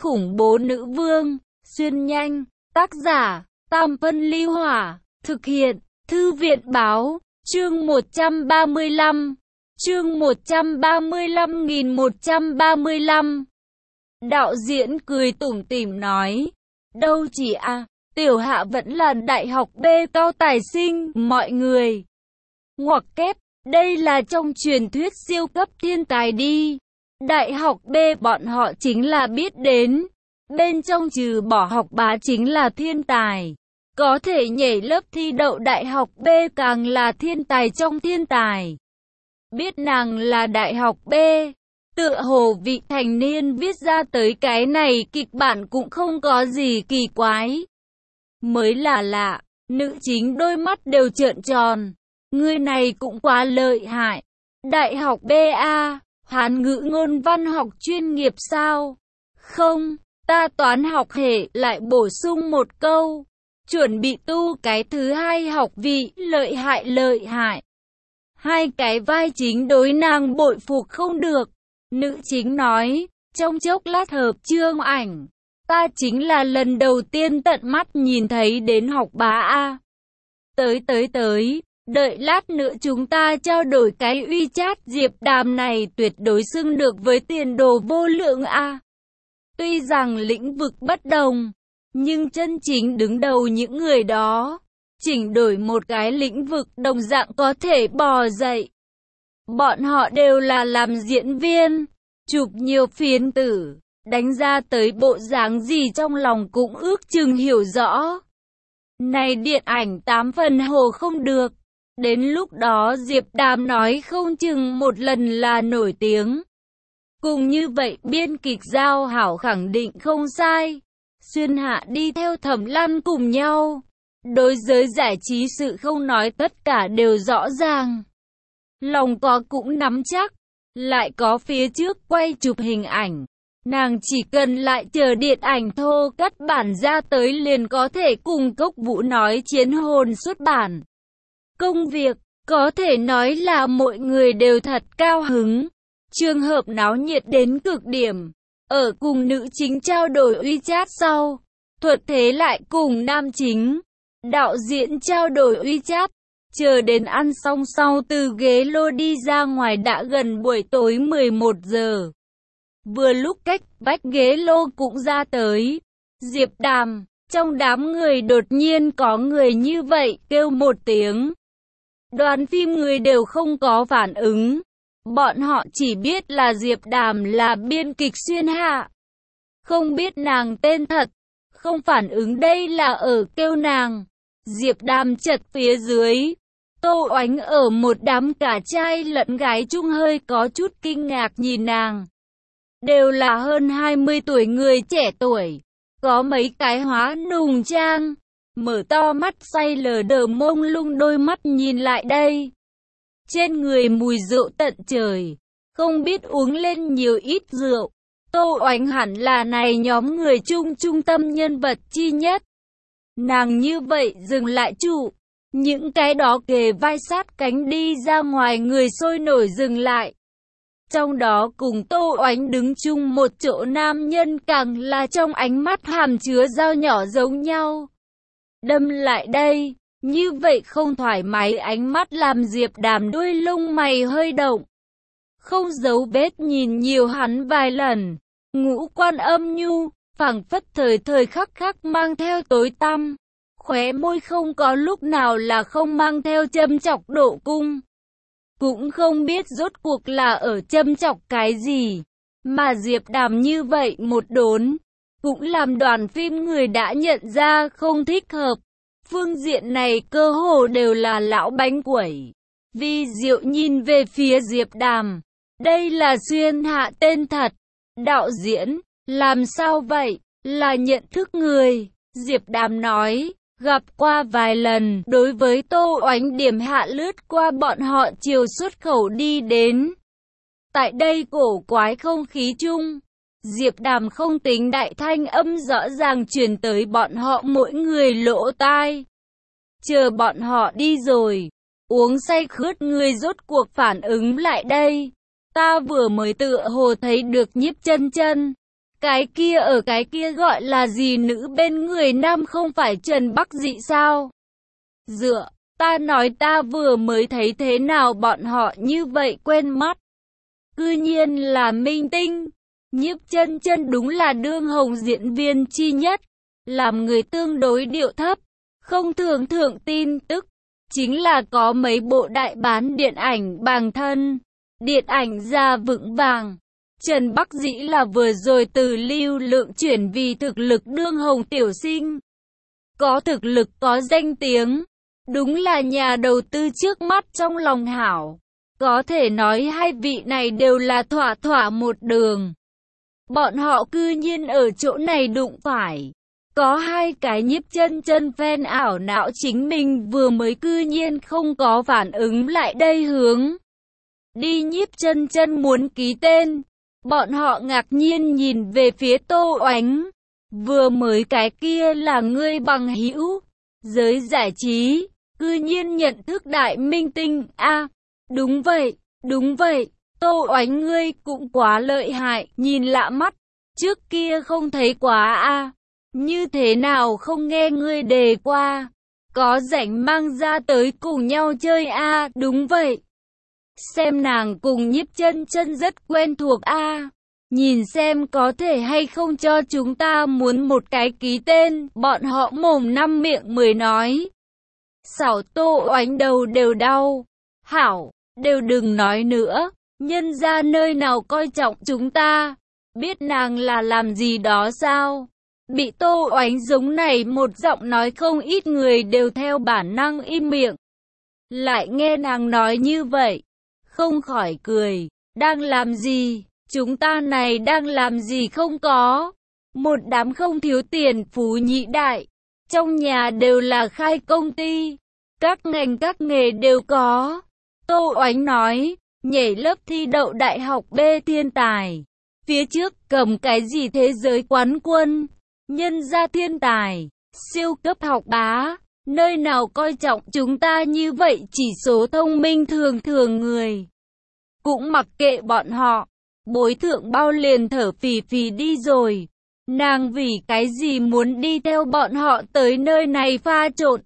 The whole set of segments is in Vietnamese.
khủng bố nữ vương, xuyên nhanh, tác giả, Tam Phân Ly Hỏa, thực hiện, Thư viện Báo, chương 135, chương 135.135. Đạo diễn cười tủm tỉm nói, đâu chỉ Tiểu Hạ vẫn là đại học B cao tài sinh, mọi người. Ngoặc kép, đây là trong truyền thuyết siêu cấp thiên tài đi. Đại học B bọn họ chính là biết đến. Bên trong trừ bỏ học bá chính là thiên tài. Có thể nhảy lớp thi đậu đại học B càng là thiên tài trong thiên tài. Biết nàng là đại học B, tựa hồ vị thành niên viết ra tới cái này kịch bản cũng không có gì kỳ quái. Mới là lạ, nữ chính đôi mắt đều trợn tròn. Người này cũng quá lợi hại. Đại học BA, Hán ngữ ngôn văn học chuyên nghiệp sao? Không, ta toán học hệ, lại bổ sung một câu. Chuẩn bị tu cái thứ hai học vị, lợi hại. Hai cái vai chính đối nàng bội phục không được. Nữ chính nói, trong chốc lát hợp chương ảnh. Ta chính là lần đầu tiên tận mắt nhìn thấy đến học bá A. Tới, đợi lát nữa chúng ta trao đổi cái WeChat Diệp Đàm này tuyệt đối xưng được với tiền đồ vô lượng A. Tuy rằng lĩnh vực bất đồng, nhưng chân chính đứng đầu những người đó, chỉnh đổi một cái lĩnh vực đồng dạng có thể bò dậy. Bọn họ đều là làm diễn viên, chụp nhiều phiến tử, đánh ra tới bộ dáng gì trong lòng cũng ước chừng hiểu rõ. Này điện ảnh 8 phần hồ không được, đến lúc đó Diệp Đàm nói không chừng một lần là nổi tiếng. Cùng như vậy biên kịch Giao Hảo khẳng định không sai. Xuyên Hạ đi theo Thẩm Lan cùng nhau. Đối giới giải trí sự không nói tất cả đều rõ ràng. Lòng có cũng nắm chắc. Lại có phía trước quay chụp hình ảnh. Nàng chỉ cần lại chờ điện ảnh thô cắt bản ra tới liền có thể cùng Cốc Vũ nói chiến hồn xuất bản. Công việc, có thể nói là mọi người đều thật cao hứng. Trường hợp náo nhiệt đến cực điểm. Ở cùng nữ chính trao đổi WeChat sau, Thuật Thế lại cùng nam chính, đạo diễn trao đổi WeChat. Chờ đến ăn xong sau từ ghế lô đi ra ngoài đã gần buổi tối 11 giờ. Vừa lúc cách vách ghế lô cũng ra tới. Diệp Đàm, trong đám người đột nhiên có người như vậy kêu một tiếng. Đoàn phim người đều không có phản ứng. Bọn họ chỉ biết là Diệp Đàm là biên kịch Xuyên Hạ. Không biết nàng tên thật. Không phản ứng đây là ở kêu nàng. Diệp Đàm chật phía dưới. Tô Oánh ở một đám cả trai lẫn gái chung hơi có chút kinh ngạc nhìn nàng. Đều là hơn 20 tuổi người trẻ tuổi. Có mấy cái hóa nùng trang. Mở to mắt say lờ đờ mông lung đôi mắt nhìn lại đây. Trên người mùi rượu tận trời. Không biết uống lên nhiều ít rượu. Tô Oánh hẳn là này nhóm người trung tâm nhân vật chi nhất. Nàng như vậy dừng lại trụ. Những cái đó kề vai sát cánh đi ra ngoài người sôi nổi dừng lại. Trong đó cùng Tô Oánh đứng chung một chỗ nam nhân càng là trong ánh mắt hàm chứa dao nhỏ giống nhau. Đâm lại đây, như vậy không thoải mái ánh mắt làm Diệp Đàm đuôi lông mày hơi động. Không giấu vết nhìn nhiều hắn vài lần, ngũ quan âm nhu, phảng phất thời khắc mang theo tối tăm. Khóe môi không có lúc nào là không mang theo châm chọc độ cung. Cũng không biết rốt cuộc là ở châm chọc cái gì. Mà Diệp Đàm như vậy một đốn. Cũng làm đoàn phim người đã nhận ra không thích hợp. Phương diện này cơ hồ đều là lão bánh quẩy. Vi Diệu nhìn về phía Diệp Đàm. Đây là Xuyên Hạ tên thật. Đạo diễn, làm sao vậy? Là nhận thức người. Diệp Đàm nói. Gặp qua vài lần, đối với Tô Oánh điểm hạ lướt qua bọn họ chiều xuất khẩu đi đến. Tại đây cổ quái không khí chung, Diệp Đàm không tính đại thanh âm rõ ràng truyền tới bọn họ mỗi người lỗ tai. Chờ bọn họ đi rồi, uống say khướt người rốt cuộc phản ứng lại đây. Ta vừa mới tựa hồ thấy được Nhiếp Chân Chân. Cái kia ở cái kia gọi là gì, nữ bên người nam không phải Trần Bắc Dị sao? Dựa, ta nói ta vừa mới thấy thế nào bọn họ như vậy quen mắt. Cư nhiên là minh tinh. Nhiếp Chân Chân đúng là đương hồng diễn viên chi nhất, làm người tương đối điệu thấp, không thường thượng tin tức, chính là có mấy bộ đại bán điện ảnh bằng thân, điện ảnh ra vững vàng. Trần Bắc Dĩ là vừa rồi từ lưu lượng chuyển vì thực lực đương hồng tiểu sinh. Có thực lực có danh tiếng, đúng là nhà đầu tư trước mắt trong lòng hảo. Có thể nói hai vị này đều là thỏa thỏa một đường. Bọn họ cư nhiên ở chỗ này đụng phải. Có hai cái Nhiếp Chân Chân fan ảo não chính mình vừa mới cư nhiên không có phản ứng lại đây hướng đi Nhiếp Chân Chân muốn ký tên. Bọn họ ngạc nhiên nhìn về phía Tô Oánh. Vừa mới cái kia là ngươi bằng hữu giới giải trí, cư nhiên nhận thức đại minh tinh a. Đúng vậy, Tô Oánh ngươi cũng quá lợi hại, nhìn lạ mắt, trước kia không thấy quá a. Như thế nào không nghe ngươi đề qua, có rảnh mang ra tới cùng nhau chơi a. Đúng vậy, xem nàng cùng Nhiếp Chân Chân rất quen thuộc a. Nhìn xem có thể hay không cho chúng ta muốn một cái ký tên. Bọn họ mồm năm miệng mười nói. Xảo Tô Oánh đầu đều đau. Hảo, đều đừng nói nữa, nhân ra nơi nào coi trọng chúng ta, biết nàng là làm gì đó sao? Bị Tô Oánh giống này một giọng nói, không ít người đều theo bản năng im miệng. Lại nghe nàng nói như vậy, không khỏi cười. Đang làm gì? Chúng ta này đang làm gì không có? Một đám không thiếu tiền phú nhị đại, trong nhà đều là khai công ty, các ngành các nghề đều có. Tô Oánh nói, nhảy lớp thi đậu đại học B thiên tài, phía trước cầm cái gì thế giới quán quân, nhân gia thiên tài, siêu cấp học bá, nơi nào coi trọng chúng ta như vậy, chỉ số thông minh thường thường người. Cũng mặc kệ bọn họ, bối thượng bao liền thở phì phì đi rồi. Nàng vì cái gì muốn đi theo bọn họ tới nơi này pha trộn?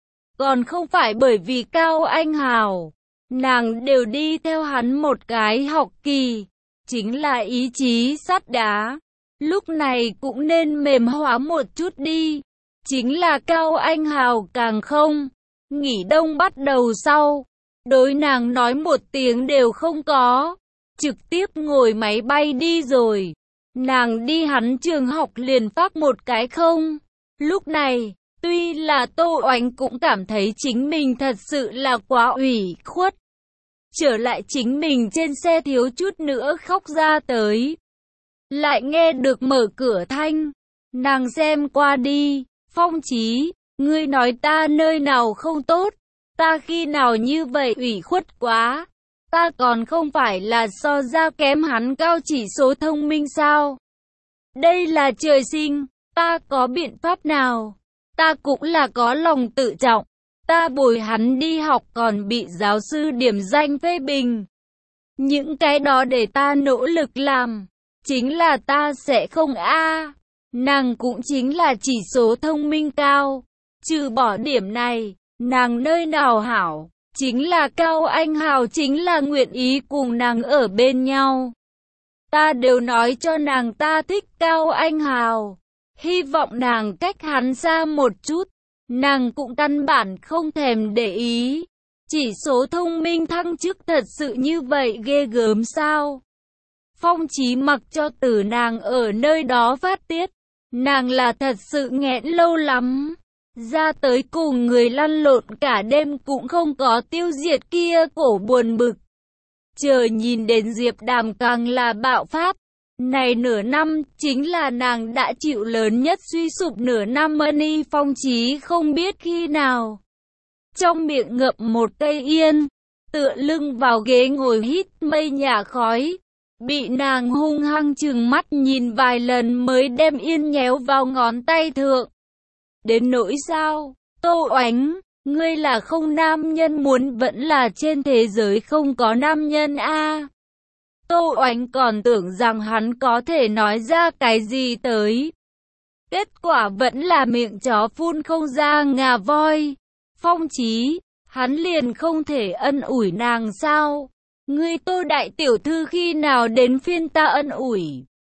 Còn không phải bởi vì Cao Anh Hào. Nàng đều đi theo hắn một cái học kỳ, chính là ý chí sắt đá. Lúc này cũng nên mềm hóa một chút đi. Chính là Cao Anh Hào càng không. Nghỉ đông bắt đầu sau, đối nàng nói một tiếng đều không có, trực tiếp ngồi máy bay đi rồi. Nàng đi hắn trường học liền phát một cái không. Lúc này, tuy là Tô Oánh cũng cảm thấy chính mình thật sự là quá ủy khuất. Trở lại chính mình trên xe thiếu chút nữa khóc ra tới. Lại nghe được mở cửa thanh. Nàng xem qua đi. Phong Chí, ngươi nói ta nơi nào không tốt? Ta khi nào như vậy ủy khuất quá? Ta còn không phải là so ra kém hắn cao chỉ số thông minh sao? Đây là trời sinh, ta có biện pháp nào? Ta cũng là có lòng tự trọng. Ta bồi hắn đi học còn bị giáo sư điểm danh phê bình. Những cái đó để ta nỗ lực làm. Chính là ta sẽ không a. Nàng cũng chính là chỉ số thông minh cao. Trừ bỏ điểm này, nàng nơi nào hảo? Chính là Cao Anh Hào chính là nguyện ý cùng nàng ở bên nhau. Ta đều nói cho nàng ta thích Cao Anh Hào. Hy vọng nàng cách hắn xa một chút. Nàng cũng căn bản không thèm để ý. Chỉ số thông minh thăng chức thật sự như vậy ghê gớm sao? Phong Chí mặc cho từ nàng ở nơi đó phát tiết. Nàng là thật sự nghẹn lâu lắm. Ra tới cùng người lăn lộn cả đêm cũng không có tiêu diệt kia cổ buồn bực. Chờ nhìn đến Diệp Đàm càng là bạo phát. Này nửa năm chính là nàng đã chịu lớn nhất suy sụp nửa năm. Mani Phong Chí không biết khi nào trong miệng ngậm một cây yên, tựa lưng vào ghế ngồi hít mây nhà khói, bị nàng hung hăng trừng mắt nhìn vài lần mới đem yên nhéo vào ngón tay thượng. Đến nỗi sao? Tô Oánh, ngươi là không nam nhân muốn vẫn là trên thế giới không có nam nhân a? Tô Oánh còn tưởng rằng hắn có thể nói ra cái gì tới. Kết quả vẫn là miệng chó phun không ra ngà voi. Phong Chí, hắn liền không thể ân ủi nàng sao? Ngươi Tô đại tiểu thư khi nào đến phiên ta ân ủi?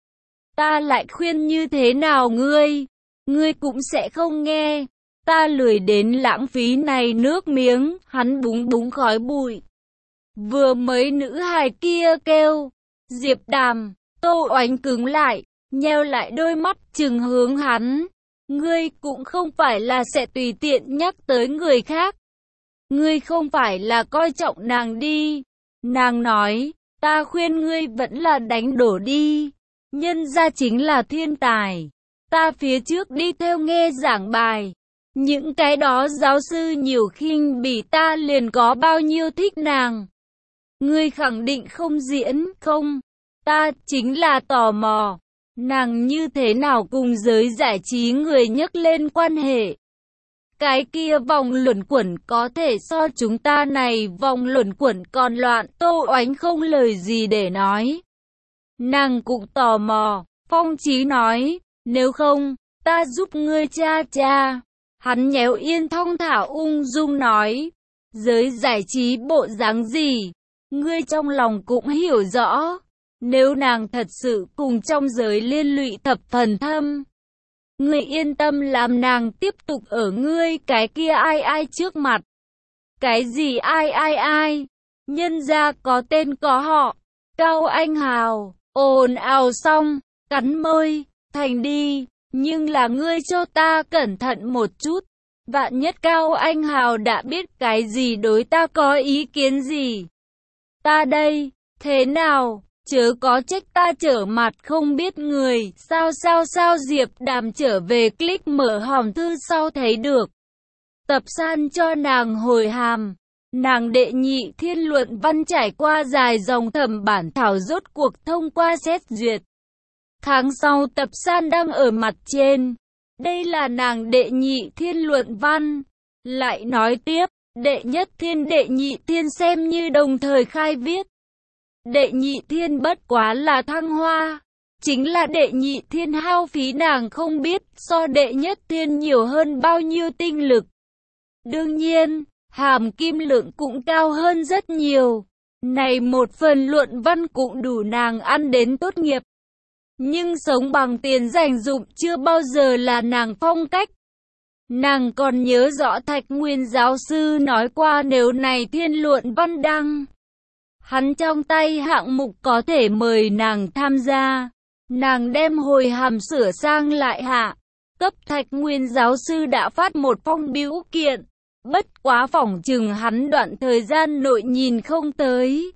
Ta lại khuyên như thế nào ngươi cũng sẽ không nghe. Ta lười đến lãng phí này nước miếng, hắn búng búng khói bụi. Vừa mới nữ hài kia kêu, Diệp Đàm, Tô Oánh cứng lại, nheo lại đôi mắt trừng hướng hắn. Ngươi cũng không phải là sẽ tùy tiện nhắc tới người khác. Ngươi không phải là coi trọng nàng đi. Nàng nói, ta khuyên ngươi vẫn là đánh đổ đi. Nhân ra chính là thiên tài. Ta phía trước đi theo nghe giảng bài. Những cái đó giáo sư nhiều khinh bỉ ta liền có bao nhiêu thích nàng. Ngươi khẳng định không diễn, không? Ta chính là tò mò. Nàng như thế nào cùng giới giải trí người nhắc lên quan hệ? Cái kia vòng luẩn quẩn có thể so chúng ta này vòng luẩn quẩn còn loạn. Tô Oánh không lời gì để nói. Nàng cũng tò mò. Phong Chí nói, nếu không, ta giúp ngươi cha. Hắn nhéo yên thong thả ung dung nói, giới giải trí bộ dáng gì, ngươi trong lòng cũng hiểu rõ. Nếu nàng thật sự cùng trong giới liên lụy thập phần thâm, ngươi yên tâm làm nàng tiếp tục ở ngươi cái kia ai trước mặt. Cái gì ai? Nhân gia có tên có họ, Cao Anh Hào, ồn ào xong, cắn môi, thành đi. Nhưng là ngươi cho ta cẩn thận một chút. Vạn nhất Cao Anh Hào đã biết cái gì đối ta có ý kiến gì. Ta đây, thế nào, chớ có trách ta trở mặt không biết người. Sao Diệp Đàm trở về click mở hòm thư sau thấy được. Tập san cho nàng hồi hàm. Nàng đệ nhị thiên luận văn trải qua dài dòng thẩm bản thảo rốt cuộc thông qua xét duyệt. Tháng sau tập san đăng ở mặt trên. Đây là nàng đệ nhị thiên luận văn. Lại nói tiếp, đệ nhất thiên đệ nhị thiên xem như đồng thời khai viết. Đệ nhị thiên bất quá là thăng hoa. Chính là đệ nhị thiên hao phí nàng không biết so đệ nhất thiên nhiều hơn bao nhiêu tinh lực. Đương nhiên, hàm kim lượng cũng cao hơn rất nhiều. Này một phần luận văn cũng đủ nàng ăn đến tốt nghiệp. Nhưng sống bằng tiền dành dụm chưa bao giờ là nàng phong cách. Nàng còn nhớ rõ Thạch Nguyên giáo sư nói qua nếu này thiên luận văn đăng, hắn trong tay hạng mục có thể mời nàng tham gia. Nàng đem hồi hàm sửa sang lại hạ. Cấp Thạch Nguyên giáo sư đã phát một phong bưu kiện. Bất quá phỏng chừng hắn đoạn thời gian nội nhìn không tới.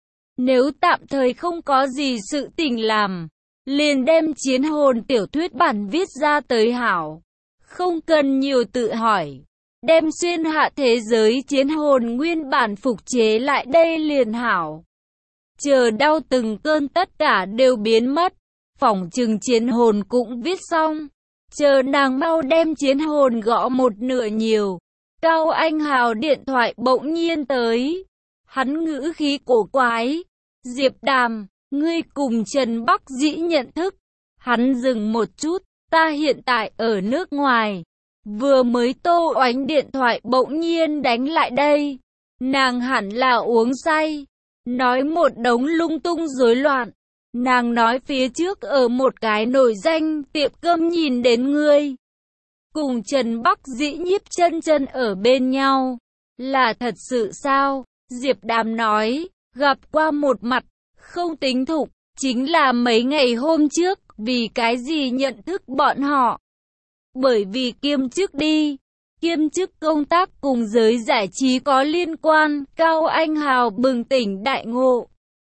Nếu tạm thời không có gì sự tình làm, liền đem chiến hồn tiểu thuyết bản viết ra tới hảo. Không cần nhiều tự hỏi. Đem xuyên hạ thế giới chiến hồn nguyên bản phục chế lại đây liền hảo. Chờ đau từng cơn tất cả đều biến mất. Phỏng chừng chiến hồn cũng viết xong. Chờ nàng mau đem chiến hồn gõ một nửa nhiều. Cao Anh Hào điện thoại bỗng nhiên tới. Hắn ngữ khí cổ quái. Diệp Đàm, ngươi cùng Trần Bắc Dĩ nhận thức. Hắn dừng một chút, ta hiện tại ở nước ngoài. Vừa mới Tô Oánh điện thoại bỗng nhiên đánh lại đây. Nàng hẳn là uống say. Nói một đống lung tung rối loạn. Nàng nói phía trước ở một cái nổi danh tiệm cơm nhìn đến ngươi. Cùng Trần Bắc Dĩ nhiếp chân ở bên nhau. Là thật sự sao? Diệp Đàm nói, gặp qua một mặt, không tính thục, chính là mấy ngày hôm trước, vì cái gì nhận thức bọn họ? Bởi vì kiêm chức đi, kiêm chức công tác cùng giới giải trí có liên quan. Cao Anh Hào bừng tỉnh đại ngộ.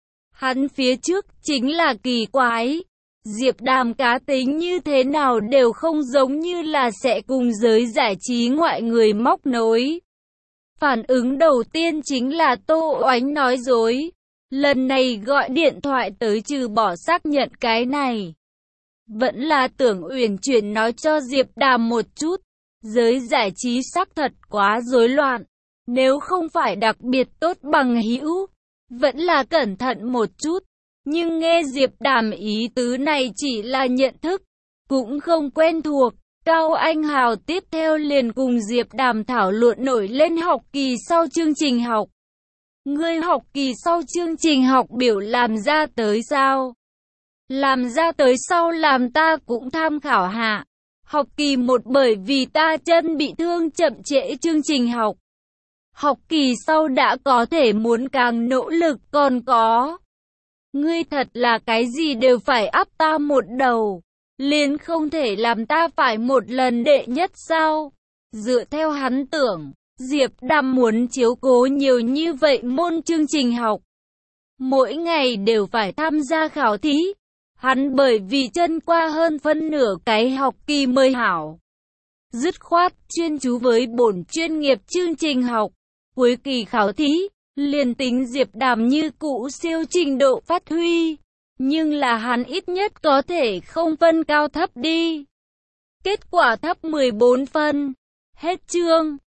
Hắn phía trước chính là kỳ quái. Diệp Đàm cá tính như thế nào đều không giống như là sẽ cùng giới giải trí ngoại người móc nối. Phản ứng đầu tiên chính là Tô Oánh nói dối. Lần này gọi điện thoại tới trừ bỏ xác nhận cái này. Vẫn là tưởng uyển chuyển nói cho Diệp Đàm một chút. Giới giải trí xác thật quá rối loạn. Nếu không phải đặc biệt tốt bằng hữu, vẫn là cẩn thận một chút. Nhưng nghe Diệp Đàm ý tứ này chỉ là nhận thức, cũng không quen thuộc. Cao Anh Hào tiếp theo liền cùng Diệp Đàm thảo luận nổi lên học kỳ sau chương trình học. Ngươi học kỳ sau chương trình học biểu làm ra tới sao? Làm ra tới sau làm ta cũng tham khảo hạ. Học kỳ 1 bởi vì ta chân bị thương chậm trễ chương trình học. Học kỳ sau đã có thể muốn càng nỗ lực còn có. Ngươi thật là cái gì đều phải áp ta một đầu. Liền không thể làm ta phải một lần đệ nhất sao? Dựa theo hắn tưởng, Diệp Đàm muốn chiếu cố nhiều như vậy môn chương trình học. Mỗi ngày đều phải tham gia khảo thí. Hắn bởi vì chân qua hơn phân nửa cái học kỳ mới hảo. Dứt khoát chuyên chú với bổn chuyên nghiệp chương trình học. Cuối kỳ khảo thí, liền tính Diệp Đàm như cũ siêu trình độ phát huy. Nhưng là hắn ít nhất có thể không phân cao thấp đi. Kết quả thấp 14 phân. Hết chương.